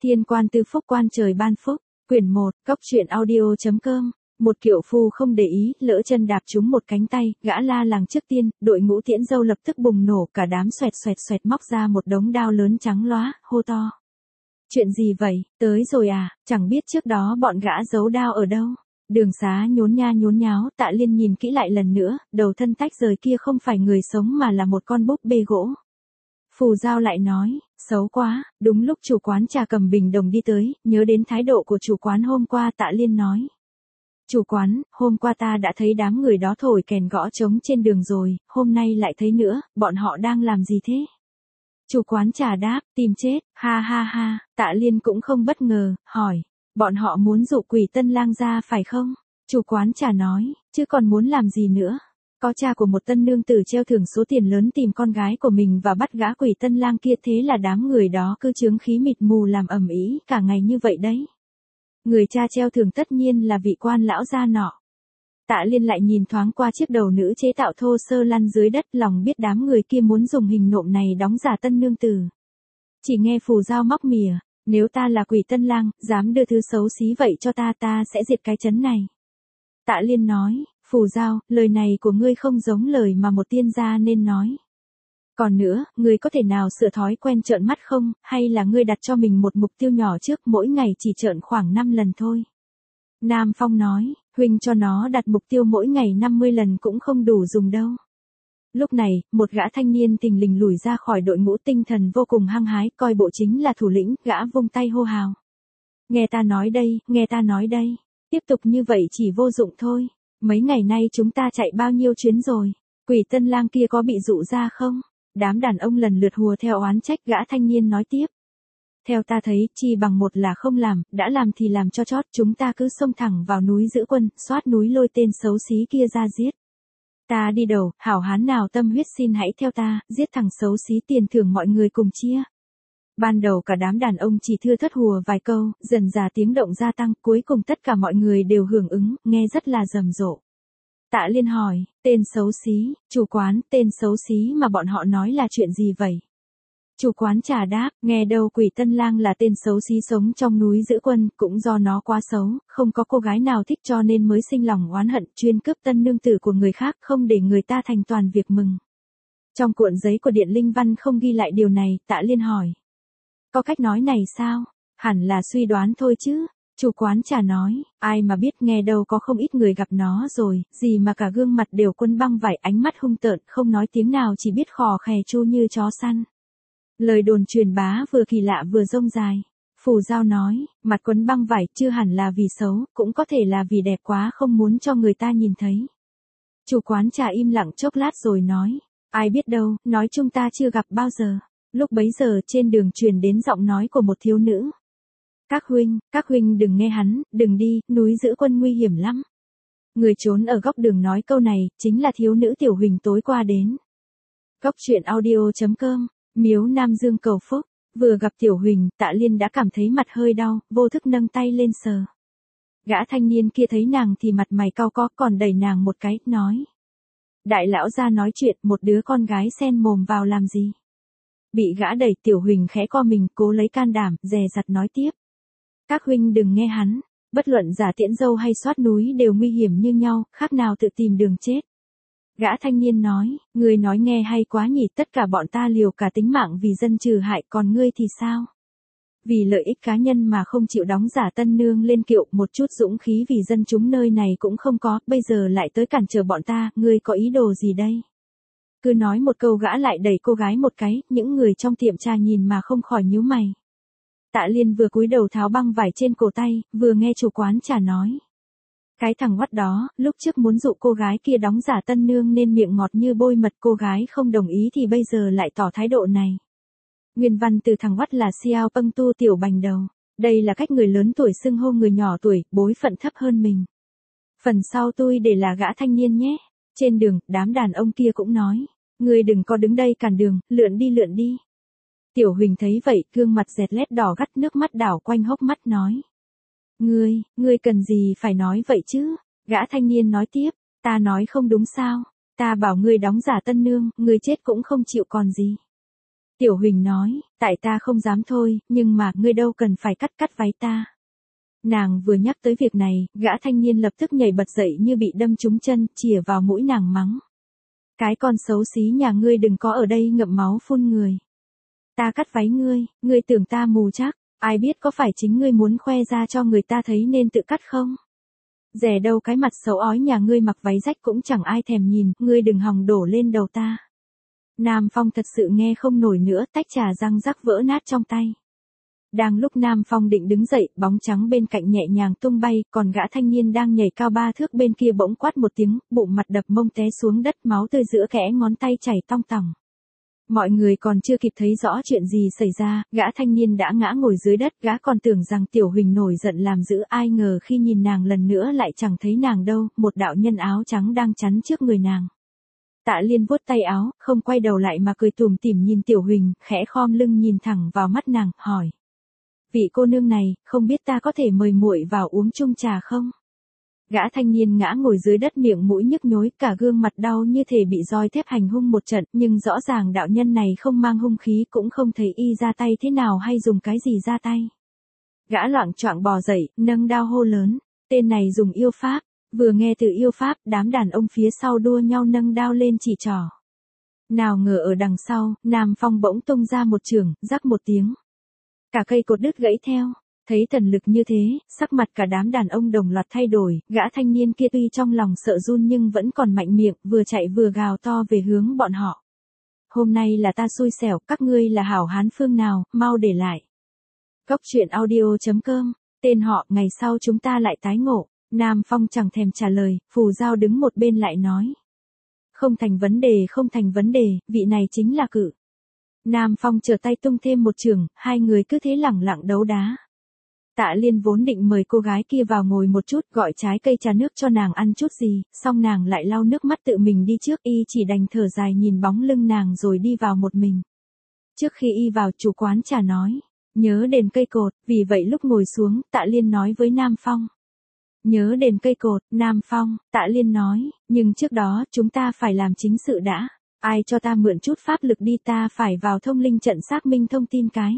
Thiên quan tư phúc quan trời ban phúc, quyển 1, cốc truyện audio.com. Một kiệu phu không để ý, lỡ chân đạp trúng một cánh tay, gã la làng trước tiên, đội ngũ tiễn dâu lập tức bùng nổ, cả đám xoẹt xoẹt xoẹt móc ra một đống đao lớn trắng lóa, hô to. Chuyện gì vậy, tới rồi à, chẳng biết trước đó bọn gã giấu đao ở đâu. Đường xá nhốn nha nhốn nháo, Tạ Liên nhìn kỹ lại lần nữa, đầu thân tách rời kia không phải người sống mà là một con búp bê gỗ. Phù Giao lại nói, xấu quá, đúng lúc chủ quán trà cầm bình đồng đi tới, nhớ đến thái độ của chủ quán hôm qua. Tạ Liên nói. Chủ quán, hôm qua ta đã thấy đám người đó thổi kèn gõ trống trên đường rồi, hôm nay lại thấy nữa, bọn họ đang làm gì thế? Chủ quán trà đáp, tìm chết, ha ha ha. Tạ Liên cũng không bất ngờ, hỏi, bọn họ muốn dụ Quỷ Tân Lang ra phải không? Chủ quán trà nói, chứ còn muốn làm gì nữa? Có cha của một tân nương tử treo thưởng số tiền lớn tìm con gái của mình và bắt gã Quỷ Tân Lang kia, thế là đám người đó cứ chướng khí mịt mù làm ầm ĩ cả ngày như vậy đấy. Người cha treo thưởng tất nhiên là vị quan lão gia nọ. Tạ Liên lại nhìn thoáng qua chiếc đầu nữ chế tạo thô sơ lăn dưới đất, lòng biết đám người kia muốn dùng hình nộm này đóng giả tân nương tử. Chỉ nghe Phù Giao móc mỉa, nếu ta là Quỷ Tân Lang, dám đưa thứ xấu xí vậy cho ta, ta sẽ diệt cái trấn này. Tạ Liên nói, Phù Giao, lời này của ngươi không giống lời mà một tiên gia nên nói. Còn nữa, ngươi có thể nào sửa thói quen trợn mắt không, hay là ngươi đặt cho mình một mục tiêu nhỏ trước, mỗi ngày chỉ trợn khoảng 5 lần thôi. Nam Phong nói, huynh cho nó đặt mục tiêu mỗi ngày 50 lần cũng không đủ dùng đâu. Lúc này, một gã thanh niên thình lình lùi ra khỏi đội ngũ, tinh thần vô cùng hăng hái, coi bộ chính là thủ lĩnh, gã vung tay hô hào. Nghe ta nói đây, nghe ta nói đây, tiếp tục như vậy chỉ vô dụng thôi. Mấy ngày nay chúng ta chạy bao nhiêu chuyến rồi, Quỷ Tân Lang kia có bị dụ ra không? Đám đàn ông lần lượt hùa theo oán trách. Gã thanh niên nói tiếp. Theo ta thấy, chi bằng một là không làm, đã làm thì làm cho chót, chúng ta cứ xông thẳng vào núi giữ quân, xoát núi lôi tên xấu xí kia ra giết. Ta đi đầu, hảo hán nào tâm huyết xin hãy theo ta, giết thằng xấu xí, tiền thưởng mọi người cùng chia. Ban đầu cả đám đàn ông chỉ thưa thất hùa vài câu, dần dà tiếng động gia tăng, cuối cùng tất cả mọi người đều hưởng ứng, nghe rất là rầm rộ. Tạ Liên hỏi, tên xấu xí, chủ quán, tên xấu xí mà bọn họ nói là chuyện gì vậy? Chủ quán trà đáp, nghe đâu Quỷ Tân Lang là tên xấu xí sống trong núi giữ quân, cũng do nó quá xấu, không có cô gái nào thích cho nên mới sinh lòng oán hận, chuyên cướp tân nương tử của người khác, không để người ta thành toàn việc mừng. Trong cuộn giấy của Điện Linh Văn không ghi lại điều này. Tạ Liên hỏi. Có cách nói này sao? Hẳn là suy đoán thôi chứ. Chủ quán trà nói, ai mà biết, nghe đâu có không ít người gặp nó rồi, gì mà cả gương mặt đều quấn băng vải, ánh mắt hung tợn, không nói tiếng nào, chỉ biết khò khè chu như chó săn. Lời đồn truyền bá vừa kỳ lạ vừa rông dài. Phù Giao nói, mặt quấn băng vải chưa hẳn là vì xấu, cũng có thể là vì đẹp quá không muốn cho người ta nhìn thấy. Chủ quán trà im lặng chốc lát rồi nói, ai biết đâu, nói chung ta chưa gặp bao giờ. Lúc bấy giờ trên đường truyền đến giọng nói của một thiếu nữ. Các huynh đừng nghe hắn, đừng đi, núi giữ quân nguy hiểm lắm. Người trốn ở góc đường nói câu này, chính là thiếu nữ Tiểu Huỳnh tối qua đến. Cốc truyện audio.com, Miếu Nam Dương cầu phúc, vừa gặp Tiểu Huỳnh, Tạ Liên đã cảm thấy mặt hơi đau, vô thức nâng tay lên sờ. Gã thanh niên kia thấy nàng thì mặt mày cau có, còn đẩy nàng một cái, nói. Đại lão ra nói chuyện, một đứa con gái xen mồm vào làm gì? Bị gã đẩy, Tiểu Huỳnh khẽ co mình, cố lấy can đảm, dè dặt nói tiếp. Các huynh đừng nghe hắn, bất luận giả tiễn dâu hay xoát núi đều nguy hiểm như nhau, khác nào tự tìm đường chết. Gã thanh niên nói, ngươi nói nghe hay quá nhỉ, tất cả bọn ta liều cả tính mạng vì dân trừ hại, còn ngươi thì sao? Vì lợi ích cá nhân mà không chịu đóng giả tân nương lên kiệu, một chút dũng khí vì dân chúng nơi này cũng không có, bây giờ lại tới cản trở bọn ta, ngươi có ý đồ gì đây? Cứ nói một câu gã lại đẩy cô gái một cái, những người trong tiệm trà nhìn mà không khỏi nhíu mày. Tạ Liên vừa cúi đầu tháo băng vải trên cổ tay, vừa nghe chủ quán trà nói. Cái thằng oắt đó, lúc trước muốn dụ cô gái kia đóng giả tân nương nên miệng ngọt như bôi mật, cô gái không đồng ý thì bây giờ lại tỏ thái độ này. Nguyên văn từ thằng oắt là Xiao Pâng Tu tiểu bành đầu. Đây là cách người lớn tuổi xưng hô người nhỏ tuổi, bối phận thấp hơn mình. Phần sau tôi để là gã thanh niên nhé. Trên đường, đám đàn ông kia cũng nói. Ngươi đừng có đứng đây cản đường, lượn đi. Tiểu Huỳnh thấy vậy, gương mặt dẹt lét đỏ gắt, nước mắt đảo quanh hốc mắt nói. Ngươi cần gì phải nói vậy chứ? Gã thanh niên nói tiếp, ta nói không đúng sao? Ta bảo ngươi đóng giả tân nương, ngươi chết cũng không chịu còn gì. Tiểu Huỳnh nói, tại ta không dám thôi, nhưng mà ngươi đâu cần phải cắt váy ta. Nàng vừa nhắc tới việc này, gã thanh niên lập tức nhảy bật dậy như bị đâm trúng chân, chìa vào mũi nàng mắng. Cái con xấu xí nhà ngươi đừng có ở đây ngậm máu phun người. Ta cắt váy ngươi tưởng ta mù chắc, ai biết có phải chính ngươi muốn khoe ra cho người ta thấy nên tự cắt không? Dè đâu cái mặt xấu ói nhà ngươi mặc váy rách cũng chẳng ai thèm nhìn, ngươi đừng hòng đổ lên đầu ta. Nam Phong thật sự nghe không nổi nữa, tách trà răng rắc vỡ nát trong tay. Đang lúc Nam Phong định đứng dậy, bóng trắng bên cạnh nhẹ nhàng tung bay, còn gã thanh niên đang nhảy cao 3 thước bên kia bỗng quát một tiếng, bụng mặt đập mông té xuống đất, máu tươi giữa kẽ ngón tay chảy tong tòng. Mọi người còn chưa kịp thấy rõ chuyện gì xảy ra, gã thanh niên đã ngã ngồi dưới đất, gã còn tưởng rằng Tiểu Huỳnh nổi giận làm dữ, ai ngờ khi nhìn nàng lần nữa lại chẳng thấy nàng đâu, một đạo nhân áo trắng đang chắn trước người nàng. Tạ Liên vuốt tay áo, không quay đầu lại mà cười tủm tỉm nhìn Tiểu Huỳnh, khẽ khom lưng nhìn thẳng vào mắt nàng, hỏi. Vị cô nương này, không biết ta có thể mời muội vào uống chung trà không? Gã thanh niên ngã ngồi dưới đất, miệng mũi nhức nhối, cả gương mặt đau như thể bị roi thép hành hung một trận, nhưng rõ ràng đạo nhân này không mang hung khí, cũng không thấy y ra tay thế nào hay dùng cái gì ra tay. Gã loạng choạng bò dậy, nâng đao hô lớn, tên này dùng yêu pháp. Vừa nghe từ yêu pháp, đám đàn ông phía sau đua nhau nâng đao lên chỉ trỏ. Nào ngờ ở đằng sau, Nam Phong bỗng tung ra một chưởng, rắc một tiếng. Cả cây cột đứt gãy theo. Thấy thần lực như thế, sắc mặt cả đám đàn ông đồng loạt thay đổi, gã thanh niên kia tuy trong lòng sợ run nhưng vẫn còn mạnh miệng, vừa chạy vừa gào to về hướng bọn họ. Hôm nay là ta xui xẻo, các ngươi là hảo hán phương nào, mau để lại. Cốc truyện audio.com, tên họ, ngày sau chúng ta lại tái ngộ. Nam Phong chẳng thèm trả lời, Phù Giao đứng một bên lại nói. Không thành vấn đề, vị này chính là Cự. Nam Phong trở tay tung thêm một chưởng, hai người cứ thế lẳng lặng đấu đá. Tạ Liên vốn định mời cô gái kia vào ngồi một chút, gọi trái cây trà nước cho nàng ăn chút gì, xong nàng lại lau nước mắt tự mình đi trước, y chỉ đành thở dài nhìn bóng lưng nàng rồi đi vào một mình. Trước khi y vào, chủ quán trà nói, nhớ đền cây cột, vì vậy lúc ngồi xuống, Tạ Liên nói với Nam Phong. Nhớ đền cây cột, Nam Phong, Tạ Liên nói, nhưng trước đó chúng ta phải làm chính sự đã. Ai cho ta mượn chút pháp lực đi, ta phải vào thông linh trận xác minh thông tin cái.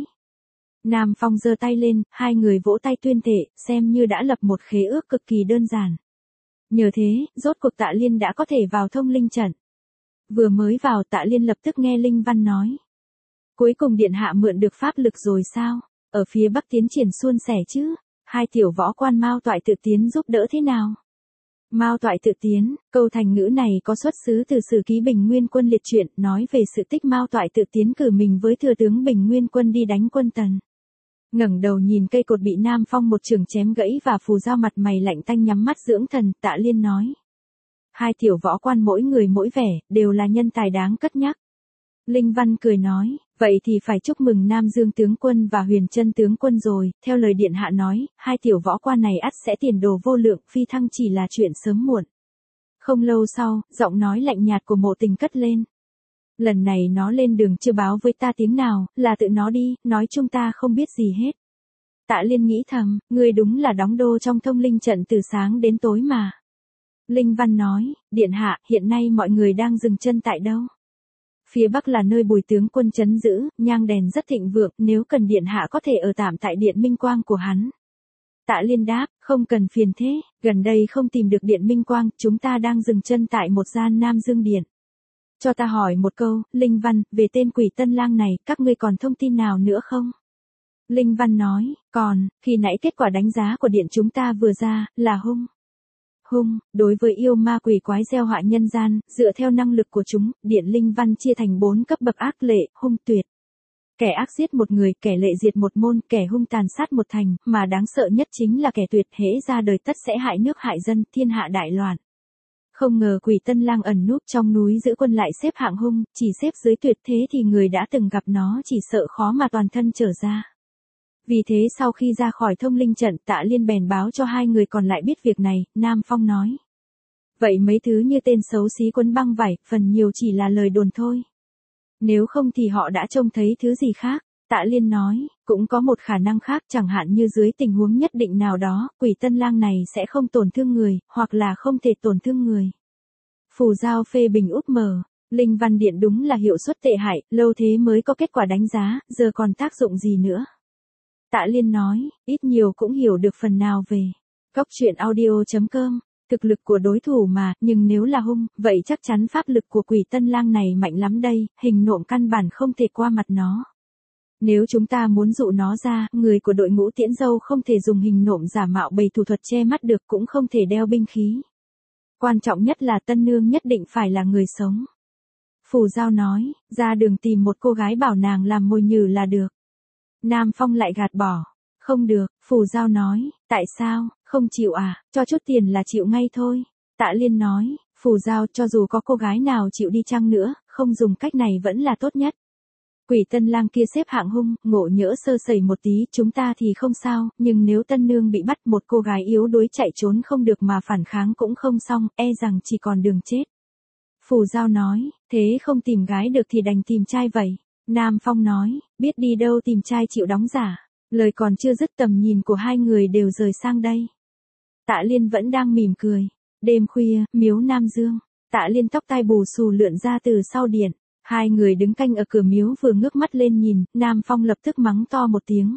Nam Phong giơ tay lên, hai người vỗ tay tuyên thệ, xem như đã lập một khế ước cực kỳ đơn giản. Nhờ thế, rốt cuộc Tạ Liên đã có thể vào thông linh trận. Vừa mới vào, Tạ Liên lập tức nghe Linh Văn nói. Cuối cùng điện hạ mượn được pháp lực rồi sao? Ở phía Bắc tiến triển suôn sẻ chứ? Hai tiểu võ quan Mao Toại Tự Tiến giúp đỡ thế nào? Mao Toại Tự Tiến, câu thành ngữ này có xuất xứ từ Sử Ký Bình Nguyên Quân Liệt truyện, nói về sự tích Mao Toại Tự Tiến cử mình với thừa tướng Bình Nguyên Quân đi đánh quân Tần. Ngẩng đầu nhìn cây cột bị Nam Phong một chưởng chém gãy và Phù Giao mặt mày lạnh tanh nhắm mắt dưỡng thần, Tạ Liên nói. Hai tiểu võ quan mỗi người mỗi vẻ, đều là nhân tài đáng cất nhắc. Linh Văn cười nói, vậy thì phải chúc mừng Nam Dương tướng quân và Huyền Trân tướng quân rồi, theo lời điện hạ nói, hai tiểu võ quan này ắt sẽ tiền đồ vô lượng, phi thăng chỉ là chuyện sớm muộn. Không lâu sau, giọng nói lạnh nhạt của Mộ Tình cất lên. Lần này nó lên đường chưa báo với ta tiếng nào, là tự nó đi, nói chung ta không biết gì hết. Tạ Liên nghĩ thầm, ngươi đúng là đóng đô trong thông linh trận từ sáng đến tối mà. Linh Văn nói, điện hạ, hiện nay mọi người đang dừng chân tại đâu? Phía Bắc là nơi Bùi tướng quân trấn giữ, nhang đèn rất thịnh vượng, nếu cần điện hạ có thể ở tạm tại điện Minh Quang của hắn. Tạ Liên đáp, không cần phiền thế, gần đây không tìm được điện Minh Quang, chúng ta đang dừng chân tại một gian Nam Dương Điện. Cho ta hỏi một câu, Linh Văn, về tên Quỷ Tân Lang này, các ngươi còn thông tin nào nữa không? Linh Văn nói, còn, khi nãy kết quả đánh giá của điện chúng ta vừa ra, là hung. Hung, đối với yêu ma quỷ quái gieo họa nhân gian, dựa theo năng lực của chúng, điện Linh Văn chia thành 4 cấp bậc ác lệ, hung tuyệt. Kẻ ác giết một người, kẻ lệ diệt một môn, kẻ hung tàn sát một thành, mà đáng sợ nhất chính là kẻ tuyệt, hễ ra đời tất sẽ hại nước hại dân, thiên hạ đại loạn. Không ngờ Quỷ Tân Lang ẩn núp trong núi giữ quân lại xếp hạng hung, chỉ xếp dưới tuyệt, thế thì người đã từng gặp nó chỉ sợ khó mà toàn thân trở ra. Vì thế sau khi ra khỏi thông linh trận, Tạ Liên bèn báo cho hai người còn lại biết việc này, Nam Phong nói. Vậy mấy thứ như tên xấu xí quấn băng vải, phần nhiều chỉ là lời đồn thôi. Nếu không thì họ đã trông thấy thứ gì khác. Tạ Liên nói, cũng có một khả năng khác, chẳng hạn như dưới tình huống nhất định nào đó, Quỷ Tân Lang này sẽ không tổn thương người, hoặc là không thể tổn thương người. Phù Giao phê bình úp mở. Linh văn điện đúng là hiệu suất tệ hại, lâu thế mới có kết quả đánh giá, giờ còn tác dụng gì nữa. Tạ Liên nói, ít nhiều cũng hiểu được phần nào về Cốc truyện audio.com. Thực lực của đối thủ mà, nhưng nếu là hung, vậy chắc chắn pháp lực của Quỷ Tân Lang này mạnh lắm đây, hình nộm căn bản không thể qua mặt nó. Nếu chúng ta muốn dụ nó ra, người của đội ngũ Tiễn Dâu không thể dùng hình nộm giả mạo bày thủ thuật che mắt được, cũng không thể đeo binh khí. Quan trọng nhất là Tân Nương nhất định phải là người sống. Phù Giao nói, ra đường tìm một cô gái bảo nàng làm mồi nhử là được. Nam Phong lại gạt bỏ. Không được, Phù Giao nói, tại sao, không chịu à, cho chút tiền là chịu ngay thôi. Tạ Liên nói, Phù Giao cho dù có cô gái nào chịu đi chăng nữa, không dùng cách này vẫn là tốt nhất. Quỷ Tân Lang kia xếp hạng hung, ngộ nhỡ sơ sẩy một tí chúng ta thì không sao, nhưng nếu Tân Nương bị bắt một cô gái yếu đuối chạy trốn không được mà phản kháng cũng không xong, e rằng chỉ còn đường chết. Phù Giao nói, thế không tìm gái được thì đành tìm trai vậy. Nam Phong nói, biết đi đâu tìm trai chịu đóng giả. Lời còn chưa dứt tầm nhìn của hai người đều rời sang đây. Tạ Liên vẫn đang mỉm cười. Đêm khuya, miếu Nam Dương. Tạ Liên tóc tai bù xù lượn ra từ sau điện. Hai người đứng canh ở cửa miếu vừa ngước mắt lên nhìn, Nam Phong lập tức mắng to một tiếng.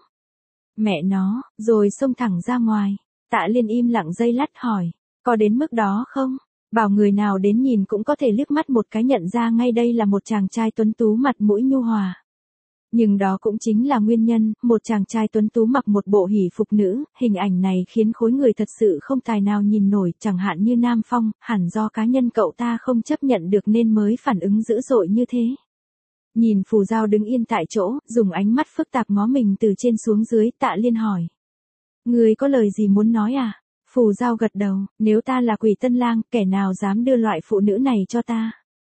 Mẹ nó, rồi xông thẳng ra ngoài. Tạ Liên im lặng giây lát hỏi, có đến mức đó không? Bảo người nào đến nhìn cũng có thể liếc mắt một cái nhận ra ngay đây là một chàng trai tuấn tú mặt mũi nhu hòa. Nhưng đó cũng chính là nguyên nhân, một chàng trai tuấn tú mặc một bộ hỷ phục nữ, hình ảnh này khiến khối người thật sự không tài nào nhìn nổi, chẳng hạn như Nam Phong, hẳn do cá nhân cậu ta không chấp nhận được nên mới phản ứng dữ dội như thế. Nhìn Phù Giao đứng yên tại chỗ, dùng ánh mắt phức tạp ngó mình từ trên xuống dưới, Tạ Liên hỏi. Người có lời gì muốn nói à? Phù Giao gật đầu, nếu ta là Quỷ Tân Lang, kẻ nào dám đưa loại phụ nữ này cho ta?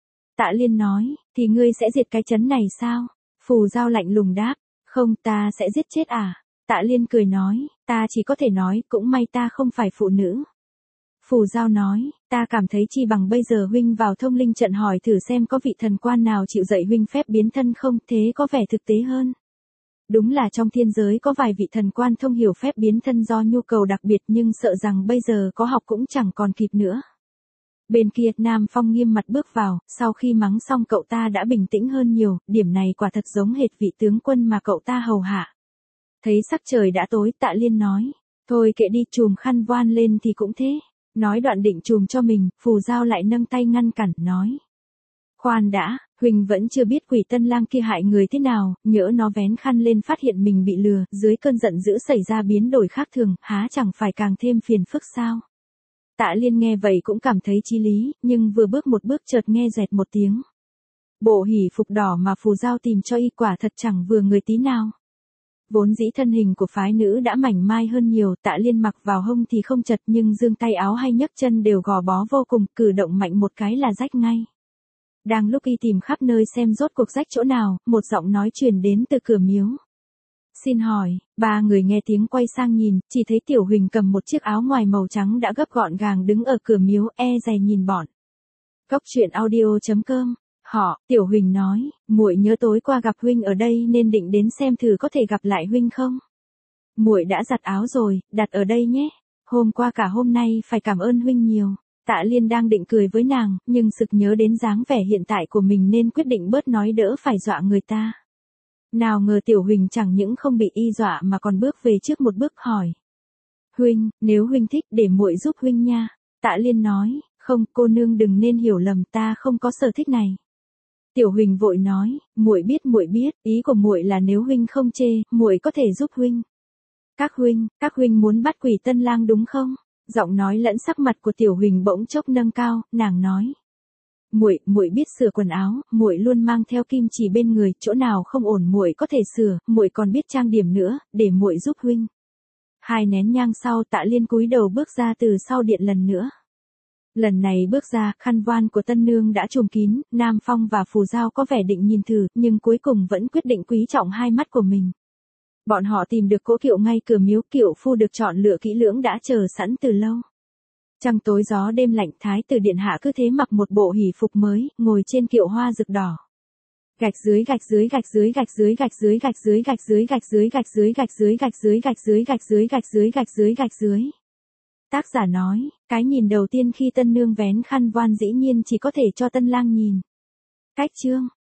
Tạ Liên nói, thì ngươi sẽ diệt cái trấn này sao? Phù Giao lạnh lùng đáp, không, ta sẽ giết chết à? Tạ Liên cười nói, ta chỉ có thể nói, cũng may ta không phải phụ nữ. Phù Giao nói, ta cảm thấy chi bằng bây giờ huynh vào thông linh trận hỏi thử xem có vị thần quan nào chịu dạy huynh phép biến thân không, thế có vẻ thực tế hơn. Đúng là trong thiên giới có vài vị thần quan thông hiểu phép biến thân do nhu cầu đặc biệt nhưng sợ rằng bây giờ có học cũng chẳng còn kịp nữa. Bên kia Nam Phong nghiêm mặt bước vào, sau khi mắng xong cậu ta đã bình tĩnh hơn nhiều, điểm này quả thật giống hệt vị tướng quân mà cậu ta hầu hạ. Thấy sắc trời đã tối, Tạ Liên nói, thôi kệ đi, chùm khăn voan lên thì cũng thế. Nói đoạn định chùm cho mình, Phù Giao lại nâng tay ngăn cản, nói. Khoan đã, huynh vẫn chưa biết Quỷ Tân Lang kia hại người thế nào, nhỡ nó vén khăn lên phát hiện mình bị lừa, dưới cơn giận dữ xảy ra biến đổi khác thường, há chẳng phải càng thêm phiền phức sao? Tạ Liên nghe vậy cũng cảm thấy chí lý, nhưng vừa bước một bước chợt nghe dẹt một tiếng. Bộ hỷ phục đỏ mà Phù Giao tìm cho y quả thật chẳng vừa người tí nào. Vốn dĩ thân hình của phái nữ đã mảnh mai hơn nhiều, Tạ Liên mặc vào hông thì không chật nhưng giương tay áo hay nhấc chân đều gò bó vô cùng, cử động mạnh một cái là rách ngay. Đang lúc y tìm khắp nơi xem rốt cuộc rách chỗ nào, một giọng nói truyền đến từ cửa miếu. Xin hỏi, ba người nghe tiếng quay sang nhìn, chỉ thấy Tiểu Huỳnh cầm một chiếc áo ngoài màu trắng đã gấp gọn gàng đứng ở cửa miếu, dè nhìn bọn. Cốc truyện audio.com. Tiểu Huỳnh nói, muội nhớ tối qua gặp huynh ở đây nên định đến xem thử có thể gặp lại huynh không. Muội đã giặt áo rồi, đặt ở đây nhé. Hôm qua cả hôm nay phải cảm ơn huynh nhiều. Tạ Liên đang định cười với nàng, nhưng sực nhớ đến dáng vẻ hiện tại của mình nên quyết định bớt nói đỡ phải dọa người ta. Nào ngờ Tiểu Huỳnh chẳng những không bị y dọa mà còn bước về trước một bước hỏi. Huynh, nếu huynh thích để muội giúp huynh nha. Tạ Liên nói, không, cô nương đừng nên hiểu lầm, ta không có sở thích này. Tiểu Huỳnh vội nói, muội biết, ý của muội là nếu huynh không chê, muội có thể giúp huynh. Các huynh muốn bắt Quỷ Tân Lang đúng không? Giọng nói lẫn sắc mặt của Tiểu Huỳnh bỗng chốc nâng cao, nàng nói. Muội biết sửa quần áo, muội luôn mang theo kim chỉ bên người, chỗ nào không ổn muội có thể sửa, muội còn biết trang điểm nữa, để muội giúp huynh. 2 nén nhang sau, Tạ Liên cúi đầu bước ra từ sau điện lần nữa. Lần này bước ra, khăn voan của Tân Nương đã trùm kín, Nam Phong và Phù Giao có vẻ định nhìn thử, nhưng cuối cùng vẫn quyết định quý trọng hai mắt của mình. Bọn họ tìm được cỗ kiệu ngay cửa miếu, kiệu phu được chọn lựa kỹ lưỡng đã chờ sẵn từ lâu. Trăng tối gió đêm lạnh, Thái tử điện hạ cứ thế mặc một bộ hỷ phục mới, ngồi trên kiệu hoa rực đỏ. Gạch dưới. Tác giả nói, cái nhìn đầu tiên khi Tân Nương vén khăn voan dĩ nhiên chỉ có thể cho Tân Lang nhìn. Cách chương